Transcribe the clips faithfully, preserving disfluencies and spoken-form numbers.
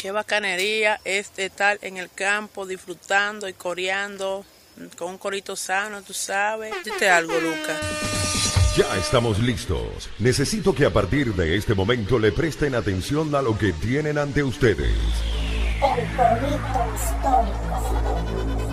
Qué bacanería es estar en el campo disfrutando y coreando con un corito sano, tú sabes. Dite algo, Lucas. Ya estamos listos. Necesito que a partir de este momento le presten atención a lo que tienen ante ustedes. El corito histórico.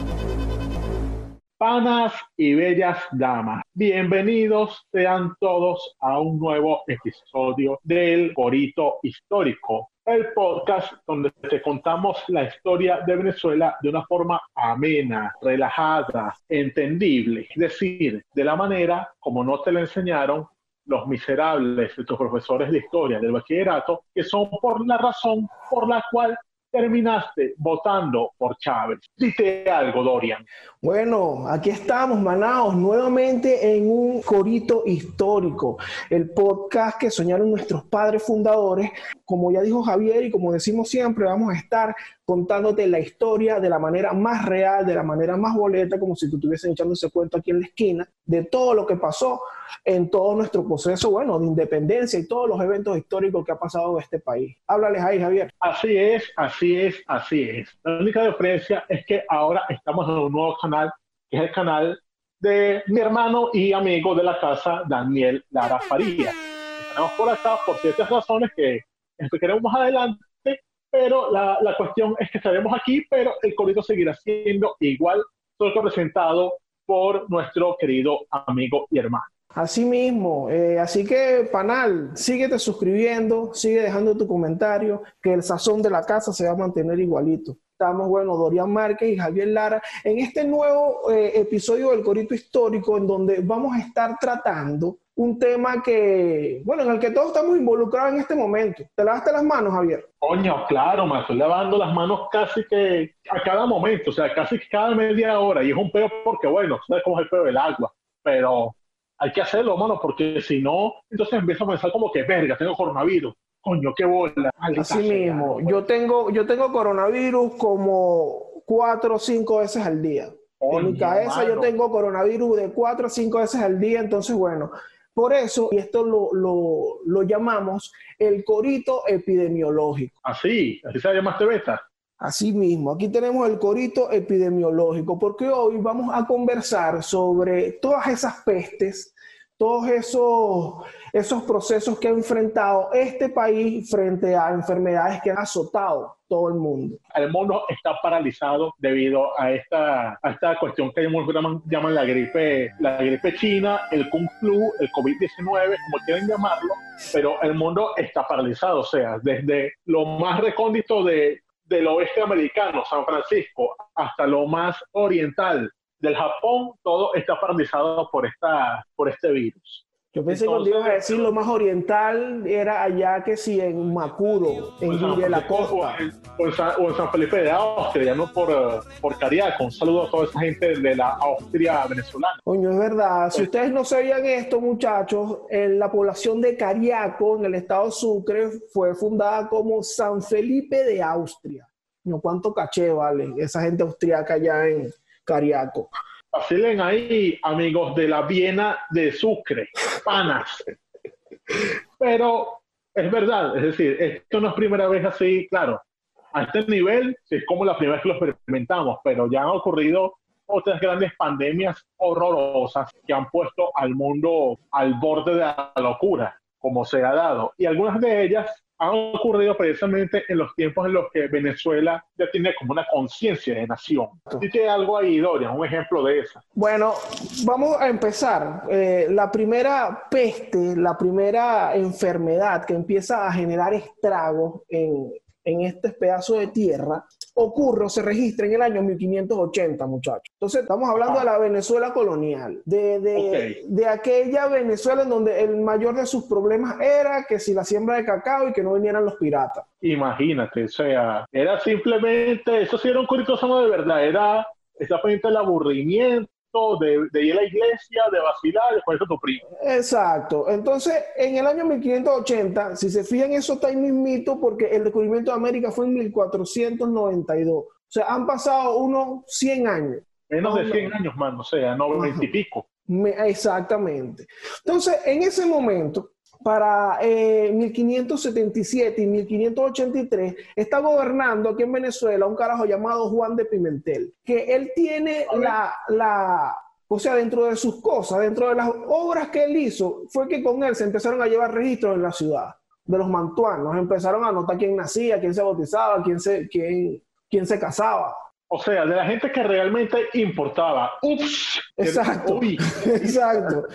Panas y bellas damas, bienvenidos sean todos a un nuevo episodio del Corito Histórico, el podcast donde te contamos la historia de Venezuela de una forma amena, relajada, entendible, es decir, de la manera como no te la enseñaron los miserables de tus profesores de historia del bachillerato, que son por la razón por la cual terminaste votando por Chávez. Dite algo, Dorian. Bueno, aquí estamos, Manaos, nuevamente en un Corito Histórico, el podcast que soñaron nuestros padres fundadores. Como ya dijo Javier y como decimos siempre, vamos a estar contándote la historia de la manera más real, de la manera más boleta, como si tú estuviesen echando ese cuento aquí en la esquina, de todo lo que pasó en todo nuestro proceso, bueno, de independencia y todos los eventos históricos que ha pasado en este país. Háblales ahí, Javier. Así es, así es, así es. La única diferencia es que ahora estamos en un nuevo canal, que es el canal de mi hermano y amigo de la casa, Daniel Lara Farías. Estamos por acá por ciertas razones que explicaremos más adelante, pero la, la cuestión es que estaremos aquí, pero el corito seguirá siendo igual, solo presentado por nuestro querido amigo y hermano. Así mismo, eh, así que, panal, síguete suscribiendo, sigue dejando tu comentario, que el sazón de la casa se va a mantener igualito. Estamos, bueno, Dorian Márquez y Javier Lara, en este nuevo eh, episodio del Corito Histórico, en donde vamos a estar tratando un tema que, bueno, en el que todos estamos involucrados en este momento. ¿Te lavaste las manos, Javier? Coño, claro, me estoy lavando las manos casi que a cada momento, o sea, casi que cada media hora, y es un peo porque, bueno, sabes cómo es el peo del agua, pero hay que hacerlo, mano, porque si no, entonces empieza a pensar como que, verga, tengo coronavirus. Coño, qué bola. Así mismo. Yo tengo, yo tengo coronavirus como cuatro o cinco veces al día. Coño, en mi cabeza, mano, yo tengo coronavirus de cuatro a cinco veces al día. Entonces, bueno, por eso, y esto lo, lo, lo llamamos el corito epidemiológico. Así, así se llama este beta. Así mismo, aquí tenemos el corito epidemiológico, porque hoy vamos a conversar sobre todas esas pestes, todos esos, esos procesos que ha enfrentado este país frente a enfermedades que han azotado todo el mundo. El mundo está paralizado debido a esta, a esta cuestión que llaman, llaman la gripe, la gripe china, el Kung Flu, el COVID diecinueve, como quieren llamarlo, pero el mundo está paralizado, o sea, desde lo más recóndito de del oeste americano, San Francisco, hasta lo más oriental del Japón, todo está paralizado por, esta, por este virus. Yo pensé que cuando ibas a decir lo más oriental era allá que sí, en Macuro, en Guille de la Costa. O en, o, en San, o en San Felipe de Austria, ya no por, por Cariaco. Un saludo a toda esa gente de la Austria venezolana. Coño, es verdad. Si ustedes no sabían esto, muchachos, en la población de Cariaco, en el estado Sucre, fue fundada como San Felipe de Austria. No, cuánto caché, vale, esa gente austriaca allá en Cariaco. Vacilen ahí, amigos de la Viena de Sucre, panas. Pero es verdad, es decir, esto no es primera vez así, claro, a este nivel es como la primera vez que lo experimentamos, pero ya han ocurrido otras grandes pandemias horrorosas que han puesto al mundo al borde de la locura, como se ha dado. Y algunas de ellas han ocurrido precisamente en los tiempos en los que Venezuela ya tiene como una conciencia de nación. Dite algo ahí, Dorian, un ejemplo de eso. Bueno, vamos a empezar. Eh, la primera peste, la primera enfermedad que empieza a generar estragos en, en este pedazo de tierra ocurre o se registra en el año mil quinientos ochenta, muchachos. Entonces, estamos hablando ah. de la Venezuela colonial, de, de, okay. de aquella Venezuela en donde el mayor de sus problemas era que si la siembra de cacao y que no vinieran los piratas. Imagínate, o sea, era simplemente, eso sí era un corito sano de verdad, era esa pendiente del aburrimiento, de, de ir a la iglesia, de vacilar, después de tu primo. Exacto. Entonces, en el año mil quinientos ochenta, si se fijan, eso está ahí mismito porque el descubrimiento de América fue en mil cuatrocientos noventa y dos. O sea, han pasado unos cien años. Menos de cien años, man, o sea, noventa y pico. Me, exactamente. Entonces, en ese momento, para eh, mil quinientos setenta y siete y mil quinientos ochenta y tres, está gobernando aquí en Venezuela un carajo llamado Juan de Pimentel, que él tiene la, la, o sea, dentro de sus cosas, dentro de las obras que él hizo, fue que con él se empezaron a llevar registros en la ciudad de los mantuanos, empezaron a anotar quién nacía, quién se bautizaba, quién se, quién, quién se casaba. O sea, de la gente que realmente importaba. Ups. Exacto. Uy. Exacto.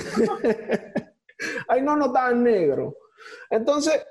Ahí no notaban negro. Entonces,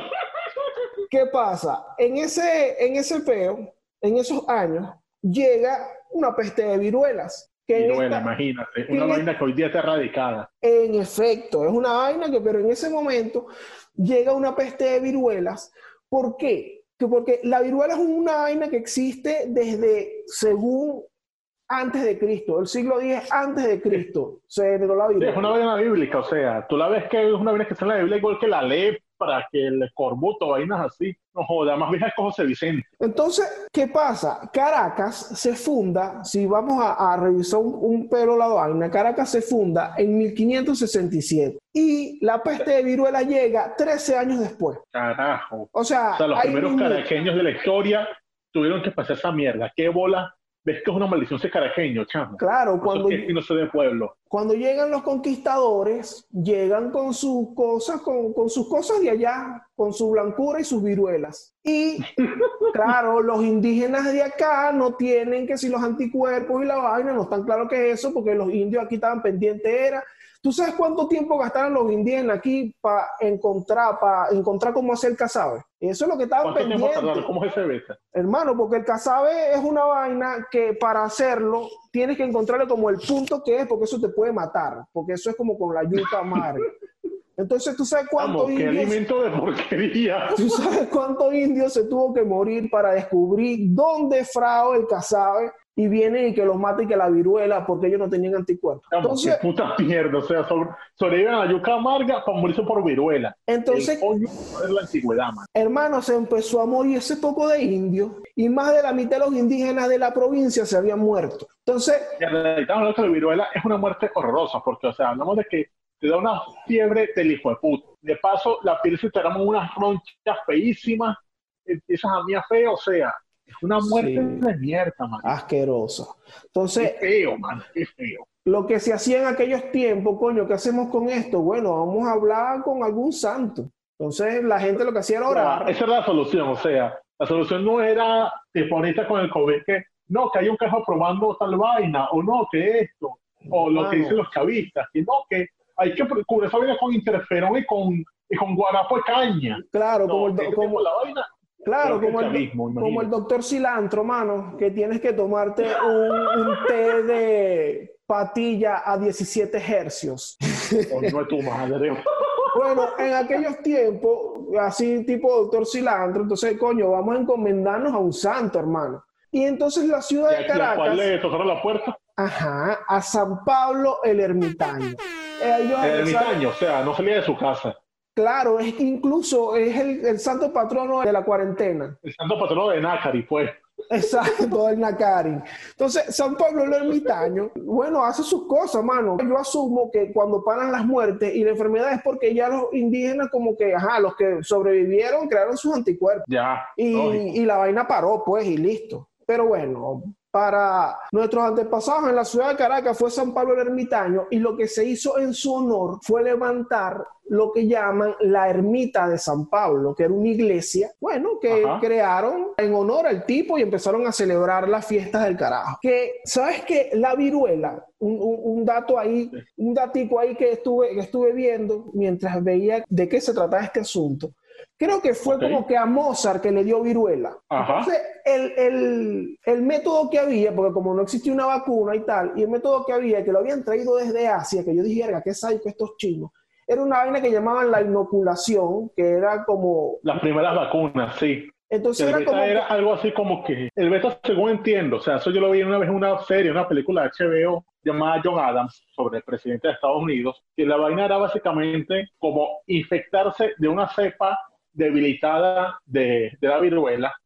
¿qué pasa? En ese, en ese peo, en esos años, llega una peste de viruelas. Que Viruela, esta, imagínate. que Una en vaina esta, que hoy día está erradicada. En efecto, es una vaina que, pero en ese momento, llega una peste de viruelas. ¿Por qué? Que porque la viruela es una vaina que existe desde, según, antes de Cristo, el siglo diez antes de Cristo, se generó la Sí, viruela. es una vaina bíblica, o sea, tú la ves que es una vaina que está en la Biblia igual que la lepra, que el escorbuto, vainas así. No joda, más vieja es como José Vicente. Entonces, ¿qué pasa? Caracas se funda, si vamos a, a revisar un, un pelo la vaina, Caracas se funda en mil quinientos sesenta y siete y la peste de viruela llega trece años después. Carajo. O sea, O sea, los ahí primeros mismo- caraqueños de la historia tuvieron que pasar esa mierda. ¿Qué bola? ¿Ves que es una maldición ser caraqueño, chamo? Claro, cuando, Eso es que no se de pueblo. cuando llegan los conquistadores, llegan con sus cosas, con, con sus cosas de allá, con su blancura y sus viruelas. Y claro, los indígenas de acá no tienen que si los anticuerpos y la vaina, no están claros que es eso, porque los indios aquí estaban pendientes, era. ¿Tú sabes cuánto tiempo gastaron los indígenas aquí para encontrar, para encontrar cómo hacer el casabe? Eso es lo que estaban ¿Cuánto tiempo pendientes. tardaron? ¿Cómo es ese beta? Hermano, porque el casabe es una vaina que para hacerlo tienes que encontrarle como el punto que es, porque eso te puede matar, porque eso es como con la yuca amarga. Entonces, ¿tú sabes cuántos Vamos, qué indios, alimento de porquería. tú sabes cuántos indios se tuvo que morir para descubrir dónde frao el casabe y vienen y que los mata y que la viruela porque ellos no tenían anticuerpos? Vamos, Entonces, qué puta mierda. O sea, sobre, sobreviven a la yuca amarga para morirse por viruela. entonces El coño es la antigüedad, man. hermano, se empezó a morir ese poco de indios y más de la mitad de los indígenas de la provincia se habían muerto. Entonces, Y en realidad, hablando de la viruela es una muerte horrorosa, porque, o sea, hablamos de que te da una fiebre del hijo de puta. De paso, la piel se te arma unas ronchas feísimas, empiezas a mía feo, o sea, es una muerte Sí. de mierda, man. asquerosa. Qué Entonces, feo, man, qué feo. lo que se hacía en aquellos tiempos, coño, ¿qué hacemos con esto? Bueno, vamos a hablar con algún santo. Entonces, la gente lo que hacía era orar. Esa era la solución, o sea, la solución no era te poniste con el COVID, que no, que hay un caso probando tal vaina, o no, que esto, o lo que Hermano. dicen los chavistas, que no, que hay que cubrir esa vaina con interferón y con, y con guarapo de caña. Claro, No, como el, do- ese como, tipo, la vaina, claro, creo que como el el, chavismo, como el imagínate. doctor cilantro, mano, que tienes que tomarte un, un té de patilla a diecisiete hercios. Coño de tu madre. Bueno, en aquellos tiempos, así tipo doctor cilantro, entonces, coño, vamos a encomendarnos a un santo, hermano. Y entonces la ciudad ¿Y de a, y a cuál Caracas, le tocaron la puerta? ajá, a San Pablo el Ermitaño. Ellos El empezaron- ermitaño, o sea, no salía de su casa. Claro, es que incluso es el, el santo patrono de la cuarentena. El santo patrono de Nácari, pues. Exacto, el Nacarin. Entonces, San Pablo el Ermitaño, bueno, hace sus cosas, mano. Yo asumo que cuando paran las muertes y la enfermedad es porque ya los indígenas como que, ajá, los que sobrevivieron crearon sus anticuerpos. Ya, Y, lógico. y la vaina paró, pues, y listo. Pero bueno, para nuestros antepasados en la ciudad de Caracas fue San Pablo el Ermitaño y lo que se hizo en su honor fue levantar lo que llaman la ermita de San Pablo, que era una iglesia, bueno, que Ajá. crearon en honor al tipo y empezaron a celebrar las fiestas del carajo. Que, ¿sabes qué? La viruela, un, un- un dato ahí, un datico ahí que estuve, que estuve viendo mientras veía de qué se trataba este asunto. Creo que fue Ok. como que a Mozart que le dio viruela. Ajá. Entonces, el, el, el método que había, porque como no existía una vacuna y tal, y el método que había, que lo habían traído desde Asia, que yo dije, verga, qué sádico estos chinos, era una vaina que llamaban la inoculación, que era como... Las primeras vacunas, sí. Entonces El era beta como... era algo así como que, el beta según entiendo, o sea, eso yo lo vi una vez en una serie, una película de H B O llamada John Adams sobre el presidente de Estados Unidos, que la vaina era básicamente como infectarse de una cepa debilitada de, de la viruela,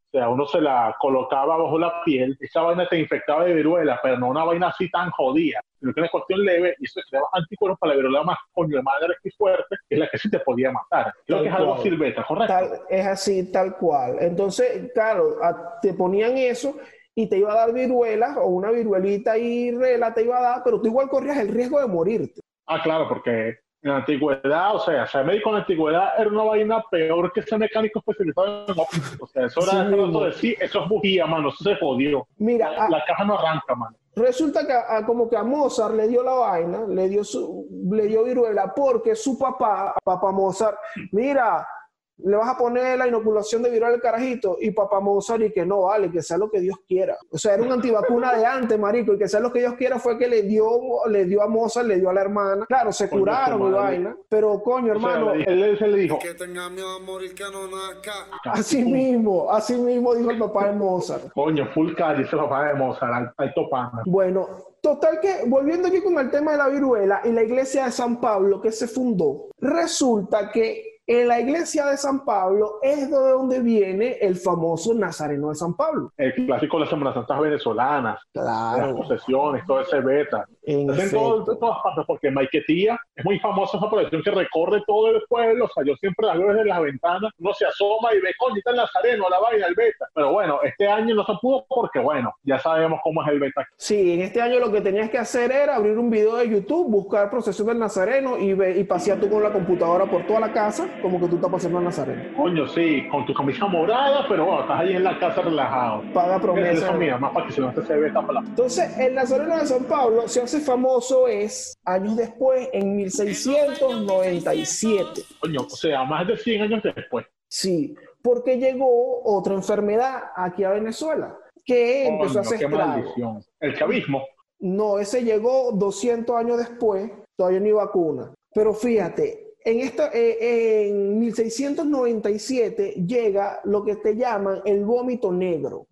O sea, uno se la colocaba bajo la piel, esa vaina te infectaba de viruela, pero no una vaina así tan jodida, sino que una cuestión leve, y eso creaba anticuerpos para la viruela más coño de madre y fuerte, que es la que sí te podía matar. Creo Tal que es algo cual. así, beta, ¿correcto? Tal- es así, tal cual. Entonces, claro, a- te ponían eso y te iba a dar viruela o una viruelita y rela te iba a dar, pero tú igual corrías el riesgo de morirte. Ah, claro, porque en la antigüedad, o sea, ser médico en la antigüedad era una vaina peor que ser mecánico especializado en óptica. O sea, eso Sí era mismo. eso de sí, eso es bujía, mano, eso se jodió. Mira, La, a- la caja no arranca, mano. resulta que a- como que a Mozart le dio la vaina, le dio, su, le dio viruela, porque su papá, papá Mozart, mira, le vas a poner la inoculación de viruela al carajito, y papá Mozart, y que no vale, que sea lo que Dios quiera. O sea, era un antivacuna de antes, marico, y que sea lo que Dios quiera fue que le dio, le dio a Mozart, le dio a la hermana. Claro, se Coño, curaron su y madre. vaina, pero coño, O sea, hermano, le- él, él se le dijo, Que tenga miedo a morir que no nazca. así mismo, así mismo dijo el papá de Mozart. coño, full calle, ese papá de Mozart, al- alto pana. Bueno, total que, volviendo aquí con el tema de la viruela y la iglesia de San Pablo que se fundó, resulta que en la iglesia de San Pablo es de donde viene el famoso Nazareno de San Pablo. El clásico de las Semanas Santas venezolanas, las Claro, posesiones, todo ese beta. en Es en, todo- efecto. en todas partes, porque en Maiquetía es muy famosa esa procesión que recorre todo el pueblo. O sea, yo siempre la veo desde las ventanas, uno se asoma y ve, coño, está el Nazareno, la vaina, el beta. Pero bueno, este año no se pudo porque, bueno, ya sabemos cómo es el beta. Sí, en este año lo que tenías que hacer era abrir un video de YouTube, buscar procesión del Nazareno y, ve, y pasear tú con la computadora por toda la casa como que tú estás paseando al Nazareno. Coño, sí, con tu camisa morada, pero bueno, estás ahí en la casa relajado. Paga Eso promesa. mira, más para que se no se beta para la... Entonces, el Nazareno de San Pablo se hace famoso es años después, en mil seiscientos noventa y siete. Coño, o sea, más de cien años después. Sí, porque llegó otra enfermedad aquí a Venezuela, que empezó a Coño, hacer qué estragos. maldición. El chavismo. No, ese llegó doscientos años después, todavía no hay vacuna. Pero fíjate, en, esta, eh, en mil seiscientos noventa y siete llega lo que te llaman el vómito negro,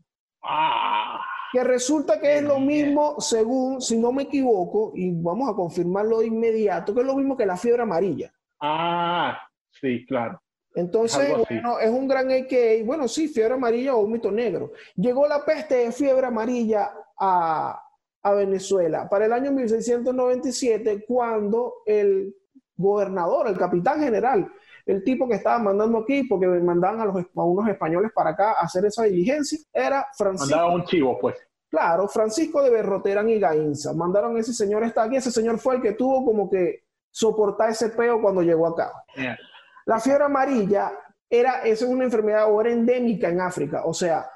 Ah, que resulta que es lo mismo, según, si no me equivoco, y vamos a confirmarlo de inmediato, que es lo mismo que la fiebre amarilla. ah, sí, claro. Entonces, Algo así. bueno, es un gran A K A, bueno, sí, fiebre amarilla o vómito negro. Llegó la peste de fiebre amarilla a, a Venezuela para el año mil seiscientos noventa y siete, cuando el gobernador, el capitán general, el tipo que estaba mandando aquí, porque mandaban a, los, a unos españoles para acá a hacer esa diligencia, era Francisco. Mandaba un chivo, pues. Claro, Francisco de Berroterán y Gainza. Mandaron a ese señor, está aquí, ese señor fue el que tuvo como que soportar ese peo cuando llegó acá. Yeah. La fiebre amarilla era, esa es una enfermedad o era endémica en África, o sea,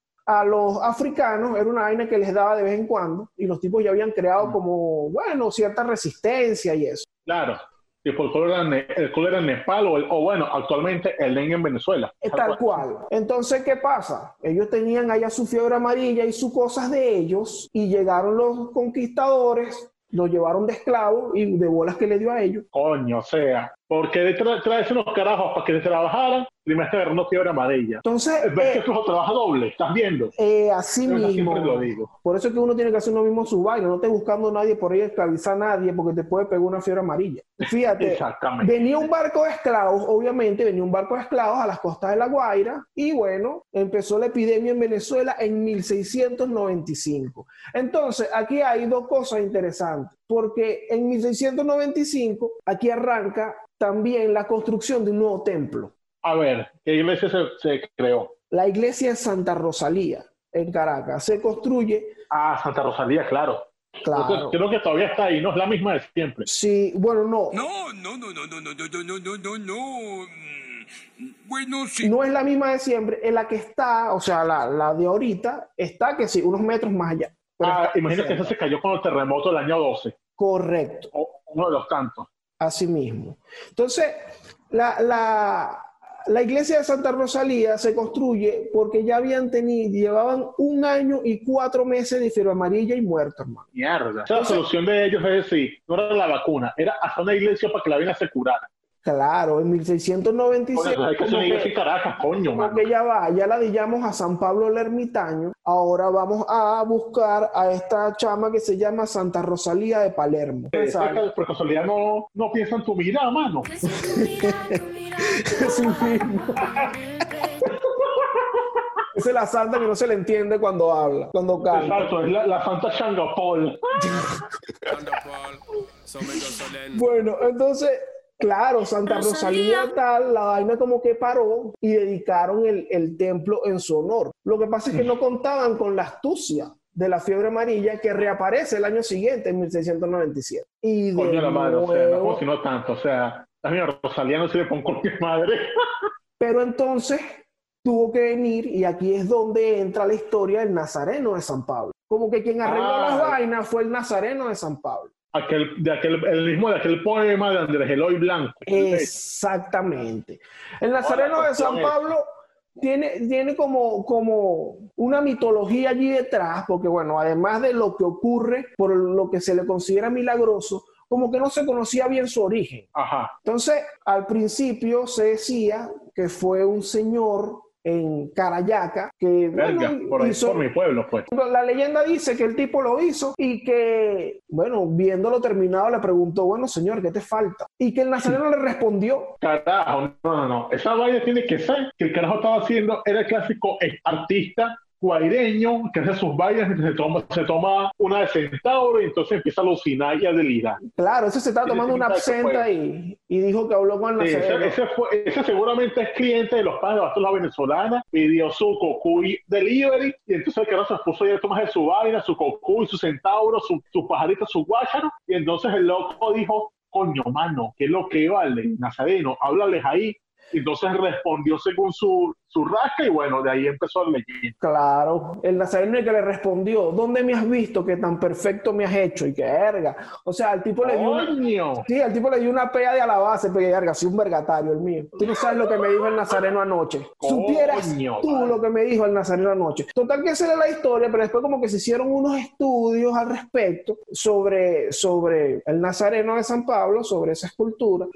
a los africanos era una vaina que les daba de vez en cuando y los tipos ya habían creado como, bueno, cierta resistencia y eso. Claro. Tipo el cólera, el cólera en Nepal o, el, o bueno, actualmente el dengue en Venezuela. Es tal cual. Entonces, ¿qué pasa? Ellos tenían allá su fiebre amarilla y sus cosas de ellos y llegaron los conquistadores, los llevaron de esclavos y de bolas que le dio a ellos. Coño, o sea, porque de tra traerse unos carajos para que trabajaran, primero está agarrando fiebre amarilla. Entonces, ¿Ves que eh, eso trabaja doble? ¿Estás viendo? eh, así Yo mismo. siempre lo digo. Por eso es que uno tiene que hacer uno mismo su vaina, no esté buscando a nadie por ahí esclavizar a nadie porque te puede pegar una fiebre amarilla. Fíjate, Exactamente. venía un barco de esclavos, obviamente venía un barco de esclavos a las costas de La Guaira y bueno, empezó la epidemia en Venezuela en mil seiscientos noventa y cinco. Entonces, aquí hay dos cosas interesantes, porque en mil seiscientos noventa y cinco aquí arranca también la construcción de un nuevo templo, A ver, ¿qué iglesia se, se creó? la iglesia de Santa Rosalía en Caracas. Se construye, Ah, Santa Rosalía, claro. claro. Creo, que, creo que todavía está ahí, no es la misma de siempre. Sí, bueno, no. No, no, no, no, no, no, no, no, no, no, no. Mm, Bueno, sí. No es la misma de siempre, en la que está, o sea, la, la de ahorita, está que sí, unos metros más allá. Pero Ah, está imagino que cerca. esa se cayó con el terremoto del año doce, Correcto, o uno de los tantos. así mismo. Entonces, la, la, la iglesia de Santa Rosalía se construye porque ya habían tenido, llevaban un año y cuatro meses de fiebre amarilla y muerto, hermano. Mierda. O sea, la solución de ellos es decir, no era la vacuna, era hacer una iglesia para que la vaina se curara. Claro, en mil seiscientos noventa y Por siete, eso hay que hacer como una iglesia que- en Caracas, coño, como mano. que ya va, ya la dillamos a San Pablo el Ermitaño, ahora vamos a buscar a esta chama que se llama Santa Rosalía de Palermo. Exacto, por casualidad no, no piensa en tu vida, mano. Así mismo. Esa es la santa que no se le entiende cuando habla, cuando canta. Exacto, es la, la santa Changapol. Bueno, entonces, claro, Santa Rosalía tal, la vaina como que paró y dedicaron el, el templo en su honor. Lo que pasa es que no contaban con la astucia de la fiebre amarilla que reaparece el año siguiente, en mil seiscientos noventa y siete. Y de Coño la madre, o sea, no nuevo- funcionó tanto, o sea, la señora Rosalía no sirve para un coño de madre. Pero entonces tuvo que venir, y aquí es donde entra la historia del Nazareno de San Pablo. Como que quien arregló Ah. las vainas fue el Nazareno de San Pablo. Aquel, de aquel, el mismo de aquel poema de Andrés Eloy Blanco. Exactamente. El Nazareno Ahora, de San cuestión es- Pablo tiene, tiene como, como una mitología allí detrás, porque bueno, además de lo que ocurre por lo que se le considera milagroso, como que no se conocía bien su origen. Ajá. Entonces, al principio se decía que fue un señor en Carayaca que Verga, bueno, por ahí, hizo- por mi pueblo, pues. la leyenda dice que el tipo lo hizo y que, bueno, viéndolo terminado le preguntó, bueno, señor, ¿qué te falta? Y que el nazareno le respondió, Carajo, no, no, no. Esa vaina tiene que ser que el carajo estaba haciendo era el clásico artista guaireño que hace sus vainas mientras se toma, se toma una de centauro y entonces empieza a alucinar y a delirar. claro, ese se estaba Tiene tomando una pinta de que absenta fue. y, y dijo que habló con el Sí, nazareno. ese, ese, fue, ese seguramente es cliente de los padres de la venezolana, pidió su cocuy delivery y entonces el carajo se puso ya a tomar su vaina, su cocuy, su centauro, su, su pajarito, su guácharo y entonces el loco dijo, coño, mano, ¿qué es lo que vale? Nazareno, háblales ahí. Y entonces respondió según su, su rasca y bueno, de ahí empezó la leyenda. Claro, el nazareno el que le respondió, ¿dónde me has visto que tan perfecto me has hecho? Y que verga. O sea, al tipo le dio una, ¡Coño! sí, al tipo le dio una pea de alabaza, pero verga, sí, un vergatario el mío. Tú no sabes lo que me dijo el nazareno anoche. Supieras Coño, tú vale. lo que me dijo el nazareno anoche. Total que esa era la historia, pero después como que se hicieron unos estudios al respecto sobre, sobre el nazareno de San Pablo, sobre esa escultura.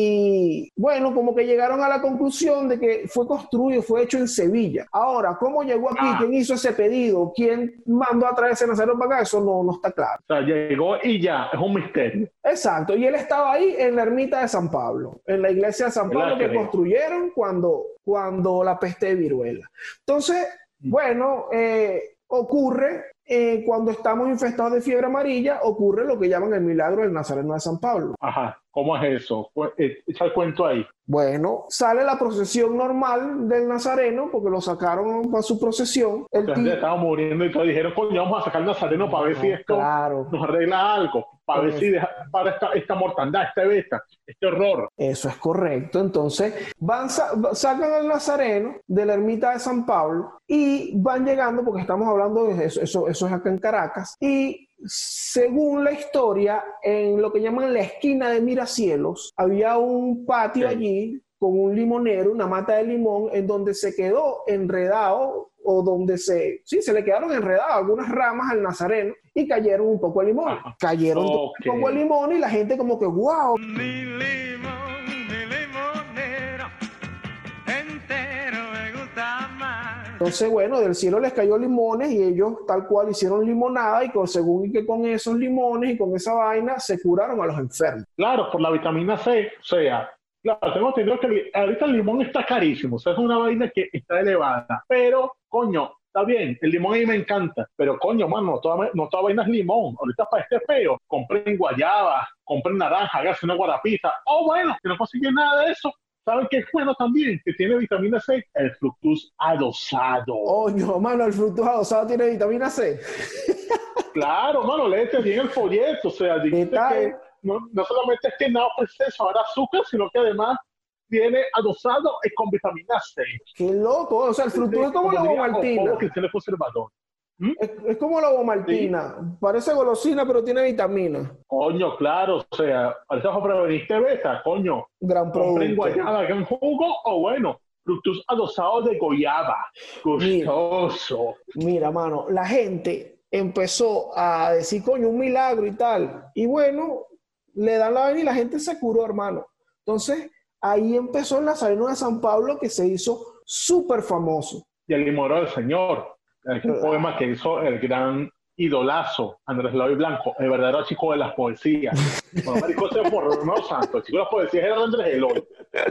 Y bueno, como que llegaron a la conclusión de que fue construido, fue hecho en Sevilla. Ahora, ¿cómo llegó aquí? Ah. ¿Quién hizo ese pedido? ¿Quién mandó a traer ese nazareno para acá? Eso no, no está claro. O sea, llegó y ya, es un misterio. Exacto, y él estaba ahí en la ermita de San Pablo, en la iglesia de San Yo la Pablo que creo. construyeron cuando, cuando la peste de viruela. Entonces, bueno, eh, ocurre eh, cuando estamos infestados de fiebre amarilla, ocurre lo que llaman el milagro del Nazareno de San Pablo. Ajá, ¿cómo es eso? Cu- eh, Echa el cuento ahí. Bueno, sale la procesión normal del Nazareno, porque lo sacaron para su procesión. El Entonces tío- estaban muriendo y todos dijeron, coño, vamos a sacar el nazareno para ver si esto Claro. nos arregla algo, para ver Eso. si deja, para esta, esta mortandad, esta besta, este horror. Eso es correcto. Entonces, van, sa- sacan al Nazareno de la ermita de San Pablo y van llegando, porque estamos hablando de eso, eso, eso es acá en Caracas, y según la historia, en lo que llaman la esquina de Miracielos, había un patio Ok. allí con un limonero, una mata de limón, en donde se quedó enredado o donde se, sí, se le quedaron enredadas algunas ramas al Nazareno y cayeron un poco de limón. Ajá. Cayeron Ok. un poco de limón y la gente como que, wow, Mi limón, mi limonero, entero me gusta más. entonces, bueno, del cielo les cayó limones y ellos tal cual hicieron limonada y con, según y que con esos limones y con esa vaina se curaron a los enfermos. Claro, por la vitamina C, o sea, claro, tengo entendido que li- ahorita el limón está carísimo, o sea, es una vaina que está elevada, pero, coño, está bien, el limón a mí me encanta, pero coño, mano, no toda, no toda vaina es limón, ahorita para este peo, compren guayaba, compren naranja, háganse una guarapita, o bueno, si no consiguen nada de eso, ¿saben qué es bueno también? Que tiene vitamina C, el fructus adosado. Oño, mano, el fruto adosado tiene vitamina C. Claro, mano, léete bien el folleto, o sea, dijiste tal? que no, no solamente es que nada ofrece sabor a azúcar, sino que además viene adosado y con vitamina C. Qué loco, o sea, el fruto es como la diría bomaltina. Jacobo, que tiene conservador. Es, es como la bomaltina. Parece golosina, pero tiene vitamina. Coño, claro, o sea, ahorita vas a prevenir este beta, coño. Gran Compren producto. guayaba, gran jugo, o bueno, fructus adosados de guayaba. Gustoso. Mira, mano, la gente empezó a decir, coño, un milagro y tal. Y bueno, le dan la vaina y la gente se curó, hermano. Entonces, ahí empezó el Nazareno de San Pablo que se hizo súper famoso. Y el limón del Señor, el Claro. poema que hizo el gran idolazo, Andrés Eloy Blanco, el verdadero chico de las poesías. Bueno, marico, ese es por Romeo Santos, el chico de las poesías era Andrés Eloy.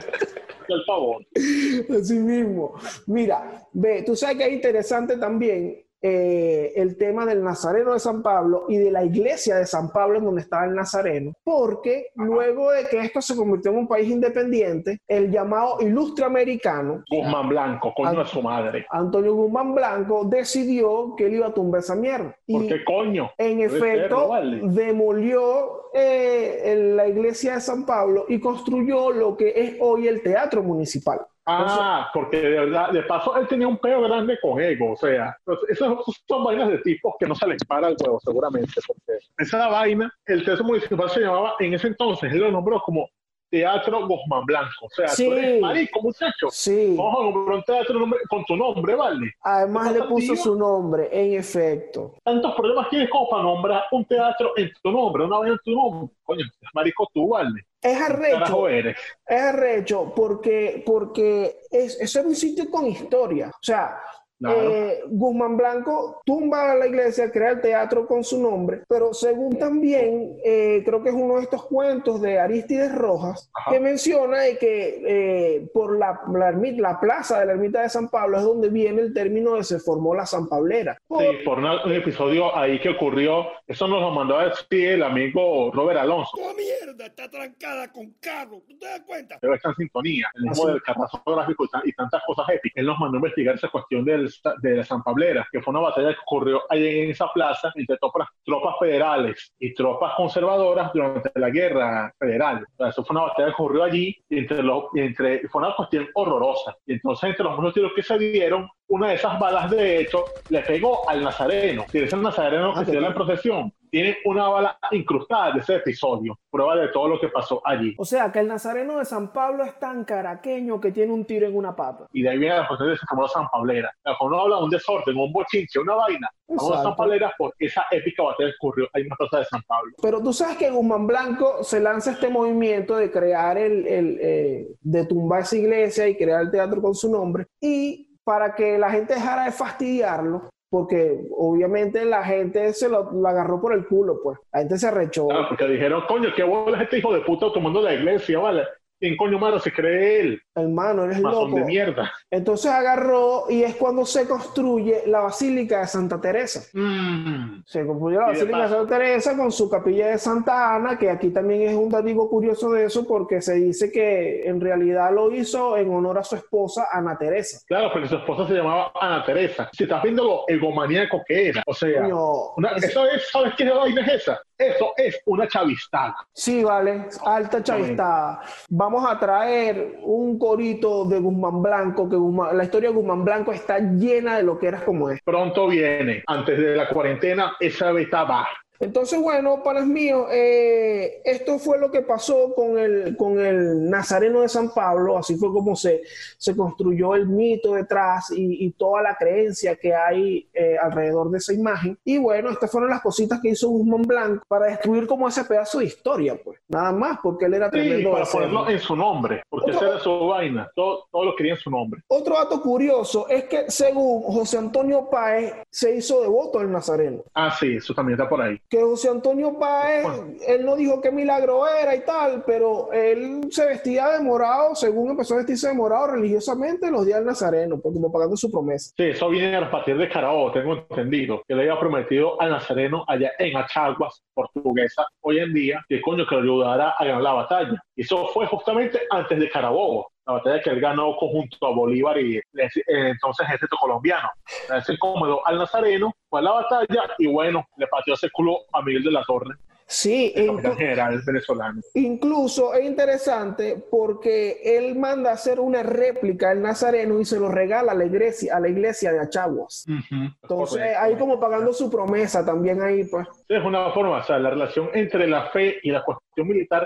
Por favor. Así mismo. Mira, ve, tú sabes que es interesante también eh, el tema del Nazareno de San Pablo y de la iglesia de San Pablo en donde estaba el Nazareno, porque luego de que esto se convirtió en un país independiente, el llamado ilustre americano Guzmán Blanco, coño de su madre. Antonio Guzmán Blanco decidió que él iba a tumbar esa mierda. ¿Por Y qué coño? en Debe efecto, serlo, vale. demolió eh, en la iglesia de San Pablo y construyó lo que es hoy el Teatro Municipal. Ah, porque de verdad, de paso, él tenía un peo grande con ego, o sea, esas son vainas de tipos que no se les para el huevo, seguramente, porque esa vaina, el teatro municipal se llamaba, en ese entonces, él lo nombró como Teatro Guzmán Blanco, o sea, Sí. tú eres marico, muchacho, Sí. vamos a nombrar un teatro nombre- con tu nombre, ¿vale? Además ¿Qué le pasa, puso tío? su nombre, en efecto. Tantos problemas tienes como para nombrar un teatro en tu nombre, una vaina en tu nombre, coño, marico tú, ¿vale? Es ¿Qué arrecho, carajo eres? es arrecho porque, porque es, eso era un sitio con historia. O sea, Claro. eh, Guzmán Blanco tumba la iglesia, crea el teatro con su nombre, pero según también, eh, creo que es uno de estos cuentos de Arístides Rojas, Ajá. que menciona de que eh, por la, la, ermi- la plaza de la ermita de San Pablo es donde viene el término de se formó la San Pablera. Sí, por una- un episodio ahí que ocurrió, eso nos lo mandó a decir el amigo Robert Alonso, ¡Tu mierda está trancada con carro! ¿Tú te das cuenta? pero está en sintonía, el mismo Así. del carrazo gráfico y, tan- y tantas cosas épicas. Él nos mandó a investigar esa cuestión del, de la San Pablera, que fue una batalla que ocurrió ahí en esa plaza entre tropas, tropas federales y tropas conservadoras durante la guerra federal. O sea, eso fue una batalla que ocurrió allí y entre los, y entre, fue una cuestión horrorosa. Y entonces, entre los muchos tiros que se dieron, una de esas balas, de hecho, le pegó al Nazareno. Si es el Nazareno que Ah, se dio la procesión, tiene una bala incrustada de ese episodio. Prueba de todo lo que pasó allí. O sea, que el Nazareno de San Pablo es tan caraqueño que tiene un tiro en una pata. Y de ahí viene la cuestión de San Pablo San Pablera. Cuando uno habla de un desorden, un bochinche, una vaina, vamos a San Exacto. Pablera por esa épica batalla que ocurrió ahí en la plaza de San Pablo. Pero tú sabes que Guzmán Blanco se lanza este movimiento de crear el, el eh, de tumbar esa iglesia y crear el teatro con su nombre. Y para que la gente dejara de fastidiarlo, porque obviamente la gente se lo, lo agarró por el culo, pues. La gente se arrechó. Claro, porque dijeron, coño, qué bola es este hijo de puta tomando la iglesia, ¿vale? ¿Quién coño malo se cree él? Hermano, eres Mazón loco. de mierda. Entonces agarró y es cuando se construye la Basílica de Santa Teresa. Mm. Se construyó la Y de Basílica de paso. Santa Teresa con su capilla de Santa Ana, que aquí también es un dato curioso de eso, porque se dice que en realidad lo hizo en honor a su esposa, Ana Teresa. Claro, porque su esposa se llamaba Ana Teresa. Si estás viendo lo egomaníaco que era, o sea, Coño, una- ese- eso es, ¿sabes qué vaina es esa? Eso es una chavistada. Sí, vale, alta chavistada. Vamos a traer un corito de Guzmán Blanco, que Guzmán- la historia de Guzmán Blanco está llena de lo que eras como es. Pronto viene, antes de la cuarentena, esa beta va. Entonces, bueno, panas míos, eh, esto fue lo que pasó con el, con el Nazareno de San Pablo, así fue como se, se construyó el mito detrás y, y toda la creencia que hay eh, alrededor de esa imagen. Y bueno, estas fueron las cositas que hizo Guzmán Blanco para destruir como ese pedazo de historia, pues. Nada más, porque él era Sí, tremendo para becerro. ponerlo en su nombre, porque Otro- esa era su vaina. Todo, todo lo quería en su nombre. Otro dato curioso es que según José Antonio Páez se hizo devoto del Nazareno. Ah, sí, eso también está por ahí. Que José Antonio Páez, él no dijo qué milagro era y tal, pero él se vestía de morado, según empezó a vestirse de morado religiosamente los días del Nazareno, pues como pagando su promesa. Sí, eso viene a partir de Carabobo, tengo entendido, que le había prometido al Nazareno allá en Achaguas, portuguesa, hoy en día, que coño que lo ayudara a ganar la batalla. Y eso fue justamente antes de Carabobo, la batalla que él ganó junto a Bolívar y eh, entonces ejército colombiano. Él se incomodó al Nazareno, fue a la batalla y bueno, le pateó ese culo a Miguel de la Torre, Sí, el e capitán inclu- general venezolano. incluso es interesante porque él manda a hacer una réplica del Nazareno y se lo regala a la iglesia, a la iglesia de Achaguas. Ujú, Entonces, correcto. ahí como pagando su promesa también ahí, pues. Es una forma, o sea, la relación entre la fe y la cuestión militar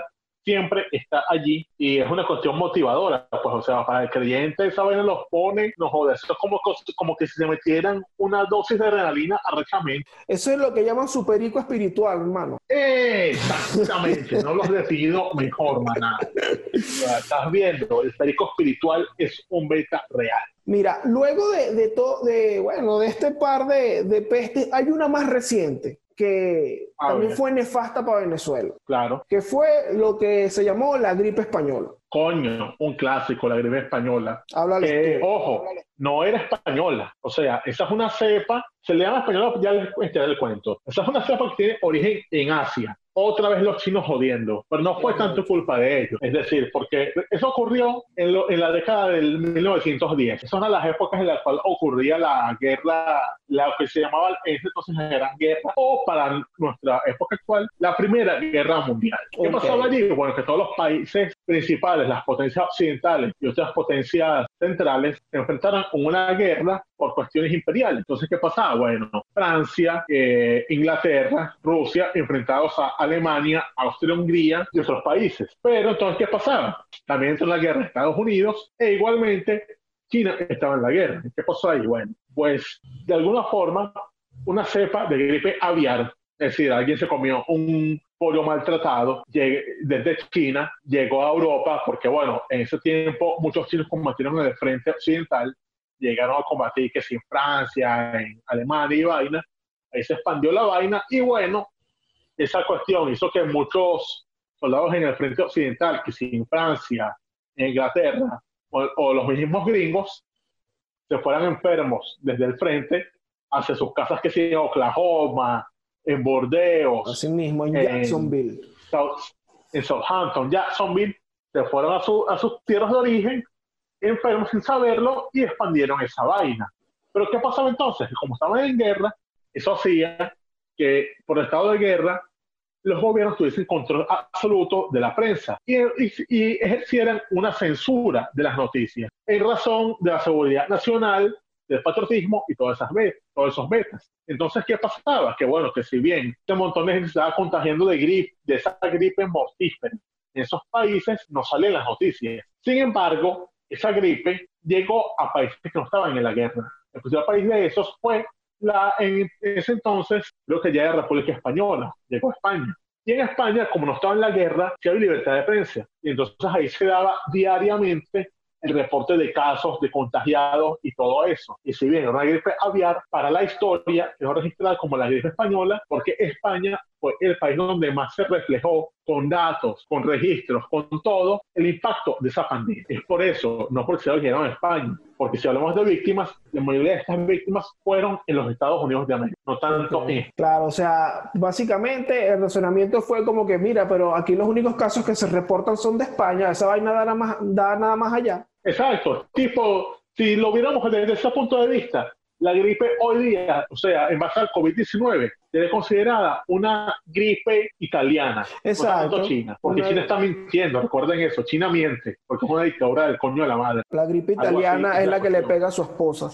siempre está allí y es una cuestión motivadora, pues, o sea, para el creyente esa vaina los pone, no jodas, eso es como, como que si se metieran una dosis de adrenalina arrechamente. Eso es lo que llaman su perico espiritual, hermano. Exactamente, no los definido mejor, maná. Estás viendo, el perico espiritual es un beta real. Mira, luego de, de todo, de, bueno, de este par de, de pestes, hay una más reciente que A también ver. fue nefasta para Venezuela, Claro. que fue lo que se llamó la gripe española. Coño, un clásico, la gripe española. Háblale Que, tú. ojo, no era española. O sea, esa es una cepa, se le llama española, ya les enteré del cuento. Esa es una cepa que tiene origen en Asia. Otra vez los chinos jodiendo, pero no fue tanto culpa de ellos. Es decir, porque eso ocurrió en, lo, en la década del mil novecientos diez. Esas son las épocas en las cuales ocurría la guerra, la que se llamaba en ese entonces la Gran Guerra, o para nuestra época actual, la Primera Guerra Mundial. ¿Qué Okay. pasaba allí? Bueno, que todos los países principales, las potencias occidentales y otras potencias centrales, se enfrentaron con una guerra por cuestiones imperiales. Entonces, ¿qué pasaba? Bueno, Francia, eh, Inglaterra, Rusia, enfrentados a Alemania, Austria-Hungría y otros países. Pero entonces, ¿qué pasaba? También entró en la guerra Estados Unidos e igualmente China estaba en la guerra. ¿Qué pasó ahí? Bueno, pues de alguna forma, una cepa de gripe aviar, es decir, alguien se comió un pollo maltratado llegue, desde China, llegó a Europa, porque bueno, en ese tiempo muchos chinos combatieron en el frente occidental, llegaron a combatir que si en Francia, en Alemania y vaina, ahí se expandió la vaina y bueno, esa cuestión hizo que muchos soldados en el frente occidental, que si en Francia, en Inglaterra o, o los mismos gringos, se fueran enfermos desde el frente hacia sus casas, que si en Oklahoma, en Bordeaux, Así mismo, en en Jacksonville. South, en Southampton, Jacksonville, se fueron a, su, a sus tierras de origen, enfermos sin saberlo y expandieron esa vaina. Pero ¿qué pasaba entonces? Como estaban en guerra, eso hacía que por el estado de guerra los gobiernos tuviesen control absoluto de la prensa y, y, y ejercieran una censura de las noticias en razón de la seguridad nacional, del patriotismo y todas esas vetas, todos esos betas. Entonces, ¿qué pasaba? Que bueno, que si bien este montón de gente se estaba contagiando de gripe, de esa gripe mortífera, en esos países no salen las noticias. Sin embargo, esa gripe llegó a países que no estaban en la guerra. El principal país de esos fue la, en ese entonces, creo que ya era República Española, llegó a España. Y en España, como no estaba en la guerra, sí había libertad de prensa. Y entonces ahí se daba diariamente el reporte de casos, de contagiados y todo eso. Y si bien era una gripe aviar, para la historia quedó registrada como la gripe española, porque España fue el país donde más se reflejó con datos, con registros, con todo, el impacto de esa pandemia. Es por eso, no porque se lo llegaron a España, porque si hablamos de víctimas, la mayoría de estas víctimas fueron en los Estados Unidos de América, no tanto Okay. en España. Claro, o sea, básicamente el razonamiento fue como que, mira, pero aquí los únicos casos que se reportan son de España, esa vaina da nada más, da nada más allá. Exacto, tipo, si lo viéramos desde ese punto de vista, la gripe hoy día, o sea, en base al COVID diecinueve, debe considerada una gripe italiana, Exacto. no tanto China, porque Una- China está mintiendo, recuerden eso, China miente, porque es una dictadura del coño de la madre. La gripe Algo así italiana es es la la que le cuestión. pega a su esposa.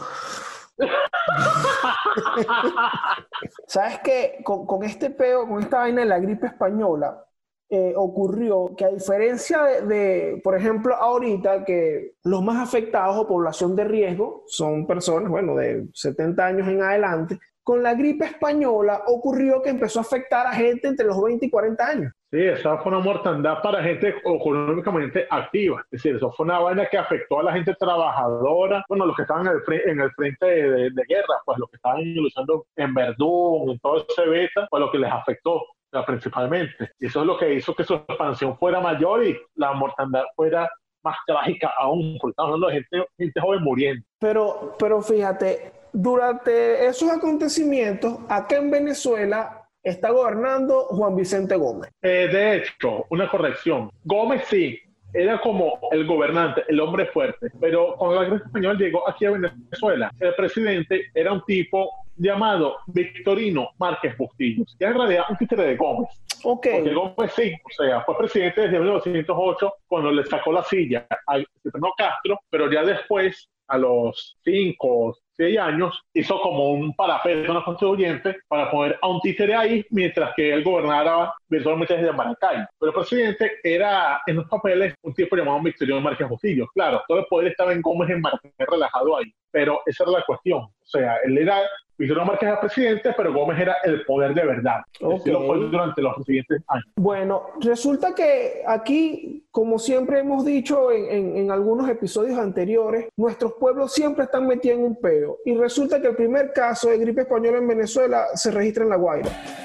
¿Sabes qué? Con, con este peo, con esta vaina de la gripe española, eh, ocurrió que a diferencia de, de, por ejemplo, ahorita que los más afectados o población de riesgo son personas, bueno, de setenta años en adelante, con la gripe española ocurrió que empezó a afectar a gente entre los veinte y cuarenta años. Sí, esa fue una mortandad para gente económicamente activa. Es decir, eso fue una vaina que afectó a la gente trabajadora, bueno, los que estaban en el frente, en el frente de, de, de guerra, pues los que estaban luchando en Verdún, en todo ese beta, pues lo que les afectó, o sea, principalmente. Y eso es lo que hizo que su expansión fuera mayor y la mortandad fuera más trágica aún, porque estamos hablando de gente, gente joven muriendo. Pero, pero fíjate, durante esos acontecimientos, acá en Venezuela está gobernando Juan Vicente Gómez. Eh, de hecho, una corrección. Gómez sí, era como el gobernante, el hombre fuerte, pero cuando la guerra española llegó aquí a Venezuela, el presidente era un tipo llamado Victorino Márquez Bustillos, que en realidad un títere de Gómez. Ok. Porque Gómez sí, o sea, fue presidente desde mil novecientos ocho cuando le sacó la silla a Cipriano Castro, pero ya después, a los cinco, seis años, hizo como un parapeto, una constituyente, para poner a un títere ahí, mientras que él gobernara virtualmente desde Maracay. Pero el presidente era, en los papeles, un tipo llamado Victoriano Márquez Bustillo. Claro, todo el poder estaba en Gómez, en Maracay, relajado ahí, pero esa era la cuestión. O sea, él era, Victoriano Márquez era presidente, pero Gómez era el poder de verdad. Okay. Así lo fue durante los siguientes años. Bueno, resulta que aquí, como siempre hemos dicho en, en, en algunos episodios anteriores, nuestros pueblos siempre están metidos en un peo. Y resulta que el primer caso de gripe española en Venezuela se registra en La Guaira.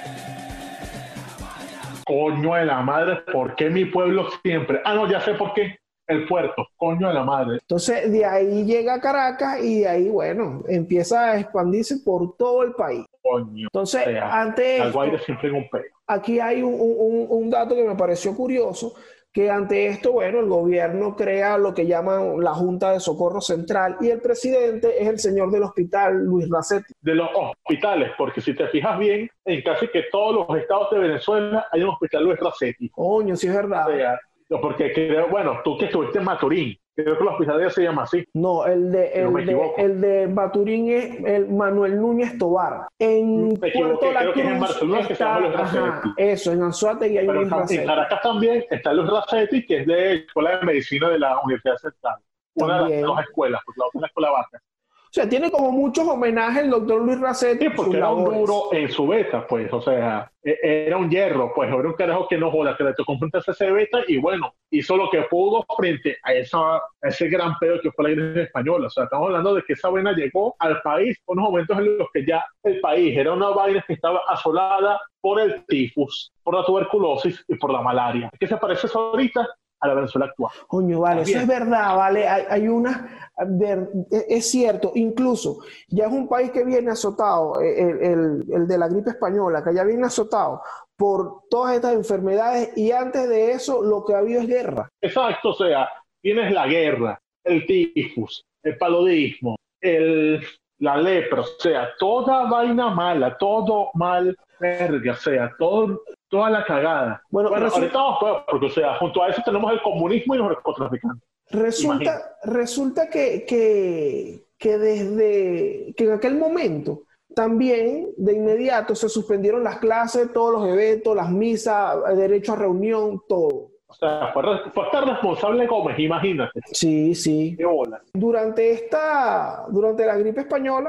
Coño de la madre, ¿por qué mi pueblo siempre? Ah, no, ya sé por qué. El puerto, coño de la madre. Entonces, de ahí llega a Caracas y de ahí, bueno, empieza a expandirse por todo el país. Coño. Entonces, o sea, ante La esto, Guaira siempre en un peo. aquí hay un, un, un dato que me pareció curioso, que ante esto, bueno, el gobierno crea lo que llaman la Junta de Socorro Central y el presidente es el señor del hospital, Luis Racetti. De los hospitales, porque si te fijas bien, en casi que todos los estados de Venezuela hay un hospital Luis Racetti. Coño, sí es verdad. O sea, porque creo, bueno, tú que estuviste en Maturín, creo que el hospital ya se llama así. No, el de, Si no el, me de, equivoco. el de Maturín es el Manuel Núñez Tobar. En Me Puerto equivoqué, La creo que es en Cruz Barcelona que se llama está, Luis ajá, Racetti. eso, en Anzoátegui hay Pero Luis en Racetti. Caracas también está Luis Racetti, que es de Escuela de Medicina de la Universidad Central. Una de También. las dos escuelas, porque la otra es la escuela básica. O sea, tiene como muchos homenajes el doctor Luis Racetti. Sí, por sus porque era un labores. duro en su beta, pues, o sea, e- era un hierro, pues, era un carajo que no joda, que le tocó enfrentarse a ese beta y bueno, hizo lo que pudo frente a, esa, a ese gran pedo que fue la iglesia española. O sea, estamos hablando de que esa vaina llegó al país en unos momentos en los que ya el país era una vaina que estaba asolada por el tifus, por la tuberculosis y por la malaria. ¿Qué se parece eso ahorita? A la Venezuela actual. Coño, vale, eso es verdad, vale. Hay, hay una. ver- es cierto, incluso ya es un país que viene azotado, el, el- el de la gripe española, que ya viene azotado por todas estas enfermedades y antes de eso lo que ha habido es guerra. Exacto, o sea, tienes la guerra, el tifus, el paludismo, el, la lepra, o sea, toda vaina mala, todo mal, verga, o sea, todo, toda la cagada. Bueno, Bueno, resu- ahorita vamos a- porque, o sea, junto a eso tenemos el comunismo y los narcotraficantes. Resulta, resulta que, que, que desde que en aquel momento también de inmediato se suspendieron las clases, todos los eventos, las misas, el derecho a reunión, todo. O sea, fue, re- fue hasta responsable Gómez, imagínate. Sí, sí. Qué bola. Durante esta, durante la gripe española,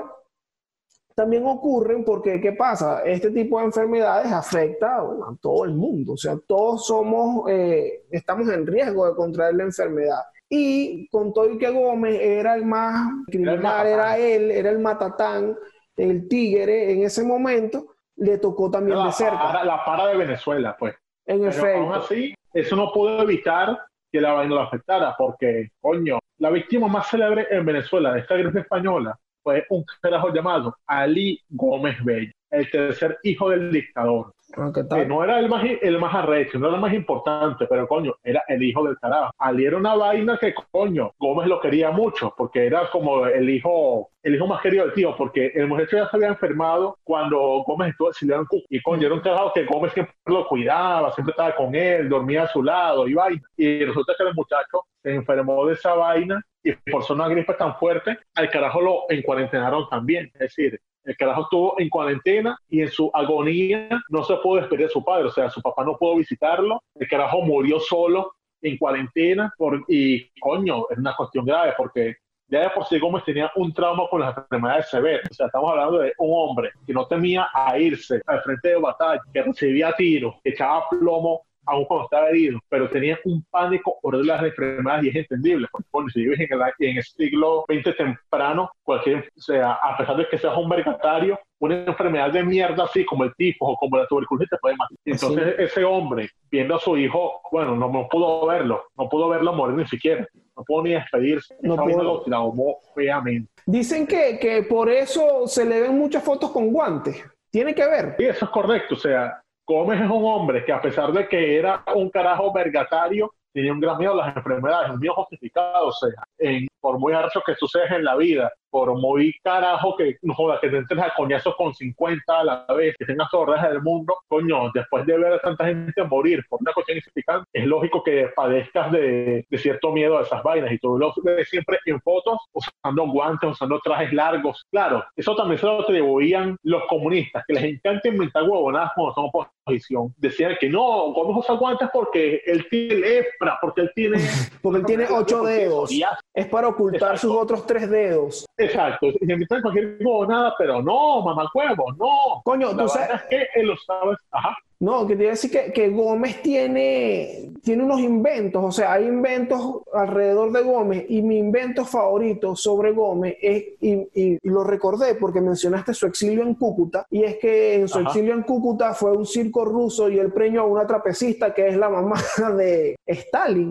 también ocurren porque, ¿qué pasa? Este tipo de enfermedades afecta, bueno, a todo el mundo. O sea, todos somos, eh, estamos en riesgo de contraer la enfermedad. Y con todo y que Gómez era el más criminal, matatán. era él, era el matatán, el tigre, en ese momento le tocó también La de cerca. para, la para de Venezuela, pues. En Pero efecto. aún así, eso no pudo evitar que la vaina lo afectara, porque, coño, la víctima más célebre en Venezuela de esta gripe española fue un carajo llamado Ali Gómez Bello, el tercer hijo del dictador. Ah, ¿qué Que tal? no era el más, el más arrecho, no era el más importante, pero coño, era el hijo del carajo. Ali era una vaina que, coño, Gómez lo quería mucho, porque era como el hijo, el hijo más querido del tío, porque el muchacho ya se había enfermado cuando Gómez estuvo exiliado en Cuba. Y coño, era un carajo que Gómez siempre lo cuidaba, siempre estaba con él, dormía a su lado y vaina. Y resulta que el muchacho se enfermó de esa vaina y por ser una gripe tan fuerte, al carajo lo encuarentenaron también. Es decir, el carajo estuvo en cuarentena y en su agonía no se pudo despedir de su padre, o sea, su papá no pudo visitarlo, el carajo murió solo en cuarentena por, y coño, es una cuestión grave porque ya de por sí Gómez tenía un trauma con las enfermedades severas, o sea, estamos hablando de un hombre que no temía a irse al frente de batalla, que recibía tiros, que echaba plomo aún cuando estaba herido, pero tenía un pánico por las enfermedades y es entendible, porque bueno, si vives en el, en el siglo veinte temprano, cualquier, o sea, a pesar de que seas un vergatario, una enfermedad de mierda así como el tifus o como la tuberculosis te puede matar. Entonces Sí. ese hombre, viendo a su hijo, bueno, no, no pudo verlo, no pudo verlo morir ni siquiera, no pudo ni despedirse, No esa vaina pudo. lo traumó feamente. Dicen que, que por eso se le ven muchas fotos con guantes. Tiene que ver. Sí, eso es correcto, o sea, Gómez es un hombre que a pesar de que era un carajo vergatario, tenía un gran miedo a las enfermedades, un miedo justificado, o sea, en, por muy arrecho que tú seas en la vida, por muy carajo que, no joda, que te entres a coñazos con cincuenta a la vez, que tengas todas las del mundo, coño, después de ver a tanta gente morir por una cuestión insignificante, es lógico que padezcas de, de cierto miedo a esas vainas, y tú lo ves siempre en fotos usando guantes, usando trajes largos. Claro, eso también se lo atribuían los comunistas, que les encanta inventar huevonadas cuando son oposición. Decían que no, Gómez usa guantes porque él tiene lepra, porque él tiene... porque él tiene ocho dedos. Es para ocultar Exacto. sus otros tres dedos. Exacto. Y inventan cualquier huevonada, pero no, mamacuevo, no. Coño, la tú sabes... es que él lo sabe. Ajá. No, que te iba a decir que, que Gómez tiene, tiene unos inventos, o sea, hay inventos alrededor de Gómez, y mi invento favorito sobre Gómez es, y, y, y lo recordé porque mencionaste su exilio en Cúcuta, y es que en su Ajá. exilio en Cúcuta fue un circo ruso y él premió a una trapecista que es la mamá de Stalin.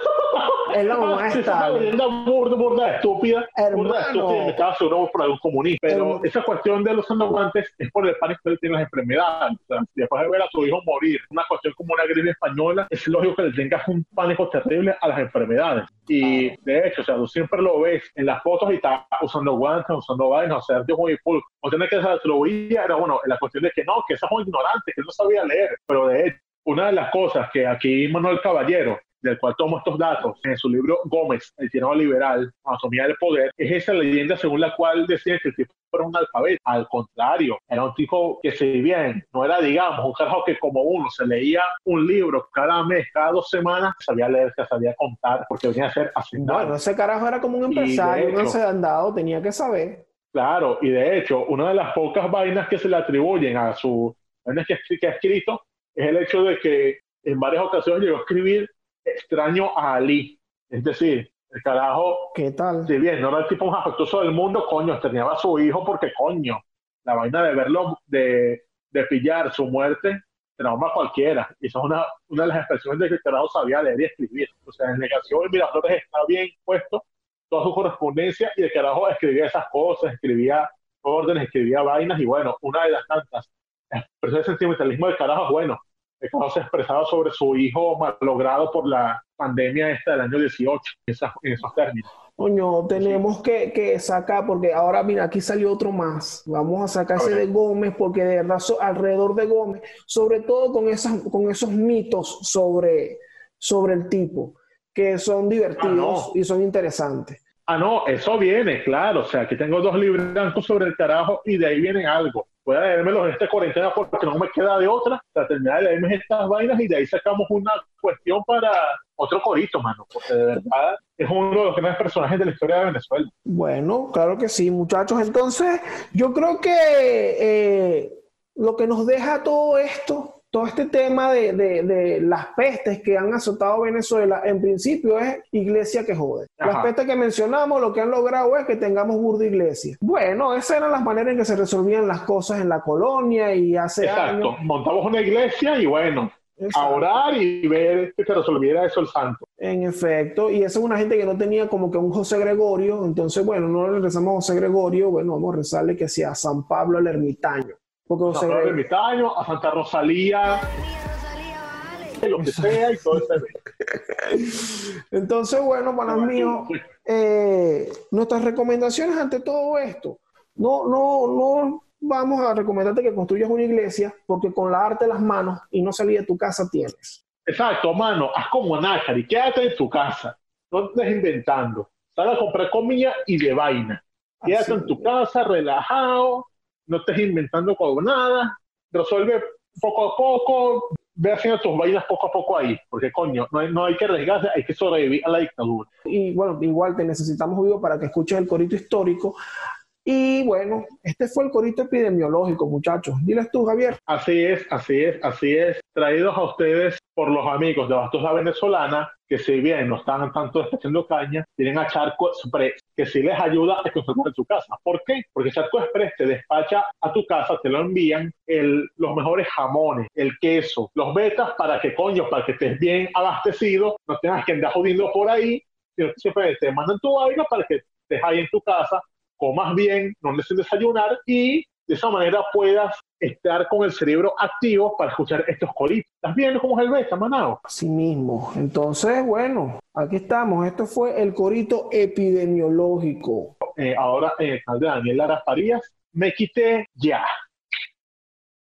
Es la mamá de Stalin. Una burda, burda estúpida. Hermano. Burda estúpida, me estaba seguro por algún comunista. Pero Hermano. esa cuestión de los usando guantes es por el pánico que él tiene las enfermedades. O sea, después de ver a su hijo morir, una cuestión como una gripe española, es lógico que le tengas un pánico terrible a las enfermedades. Y de hecho, o sea, tú siempre lo ves en las fotos y está usando guantes, usando vainas, o sea, Dios muy full. O sea, que se lo veía, era bueno, la cuestión de que no, que ese es un ignorante, que no sabía leer. Pero de hecho, una de las cosas que aquí Manuel Caballero, del cual tomo estos datos, en su libro Gómez, el tirano liberal, Anatomía del Poder, es esa leyenda según la cual decía que el tipo era un alfabeto. Al contrario, era un tipo que, si bien no era, digamos, un carajo que como uno se leía un libro cada mes, cada dos semanas, sabía leer, que sabía contar, porque venía a ser hacendado. Bueno, ese carajo era como un empresario, no se han dado, tenía que saber. Claro, y de hecho, una de las pocas vainas que se le atribuyen a su vainas que, que ha escrito es el hecho de que en varias ocasiones llegó a escribir extraño a Ali. Es decir, el carajo, ¿qué tal? Si bien no era el tipo más afectuoso del mundo, coño, extrañaba a su hijo porque, coño, la vaina de verlo, de, de pillar su muerte, trauma cualquiera. Y eso es una, una de las expresiones de que el carajo sabía leer y escribir. O sea, en negación y Miraflores está bien puesto toda su correspondencia, y el carajo escribía esas cosas, escribía órdenes, escribía vainas, y bueno, una de las tantas expresiones de sentimentalismo del carajo, bueno, el carajo se expresaba sobre su hijo malogrado por la pandemia esta del año dieciocho, en, esas, en esos términos. Coño, tenemos que, que sacar, porque ahora mira, aquí salió otro más. Vamos a sacar ese de Gómez, porque de verdad so, alrededor de Gómez, sobre todo con, esas, con esos mitos sobre, sobre el tipo, que son divertidos ah, no. y son interesantes. Ah, no, eso viene, claro. O sea, aquí tengo dos libros blancos sobre el carajo y de ahí viene algo. Voy a leérmelos en esta cuarentena porque no me queda de otra. O sea, terminar de leerme estas vainas y de ahí sacamos una cuestión para otro corito, mano. Porque de verdad es uno de los grandes personajes de la historia de Venezuela. Bueno, claro que sí, muchachos. Entonces, yo creo que eh, lo que nos deja todo esto, todo este tema de, de, de las pestes que han azotado Venezuela, en principio es iglesia que jode. Ajá. Las pestes que mencionamos, lo que han logrado es que tengamos burda iglesia. Bueno, esas eran las maneras en que se resolvían las cosas en la colonia y hace Exacto. años. Montamos una iglesia y bueno, Exacto. a orar y ver que se resolviera eso el santo. En efecto, y esa es una gente que no tenía como que un José Gregorio, entonces bueno, no le rezamos a José Gregorio, bueno, vamos a rezarle que sea a San Pablo el Ermitaño. Porque a San Pablo el Ermitaño, a Santa Rosalía, lo que sea y todo ese. Entonces, bueno, para míos, eh, nuestras recomendaciones ante todo esto, no, no, no vamos a recomendarte que construyas una iglesia, porque con la arte de las manos y no salir de tu casa tienes. Exacto, mano, haz como Nájari, quédate en tu casa, no estés inventando, sal a comprar comida y de vaina, quédate Así en tu es. casa, relajado, no estés inventando con nada, resuelve poco a poco, ve haciendo tus vainas poco a poco ahí, porque coño, no hay, no hay que arriesgarse, hay que sobrevivir a la dictadura. Y bueno, igual te necesitamos vivo para que escuches el corito histórico. Y bueno, este fue el corito epidemiológico, muchachos. Diles tú, Javier. Así es, así es, así es. Traídos a ustedes por los amigos de Bastos La Venezolana, que si bien no están tanto despachando caña, tienen a Charco Express, que sí les ayuda a conservar en su casa. ¿Por qué? Porque Charco Express te despacha a tu casa, te lo envían el, los mejores jamones, el queso, los betas para que, coño, para que estés bien abastecido, no tengas que andar jodiendo por ahí, sino que siempre te mandan tu vaina para que estés ahí en tu casa, comas bien, no necesites desayunar y de esa manera puedas estar con el cerebro activo para escuchar estos coritos. ¿Estás viendo cómo es el beta, Manao? Así mismo. Entonces, bueno, aquí estamos. Esto fue el corito epidemiológico. eh, ahora en el canal de Daniel Lara Farías. Me quité ya.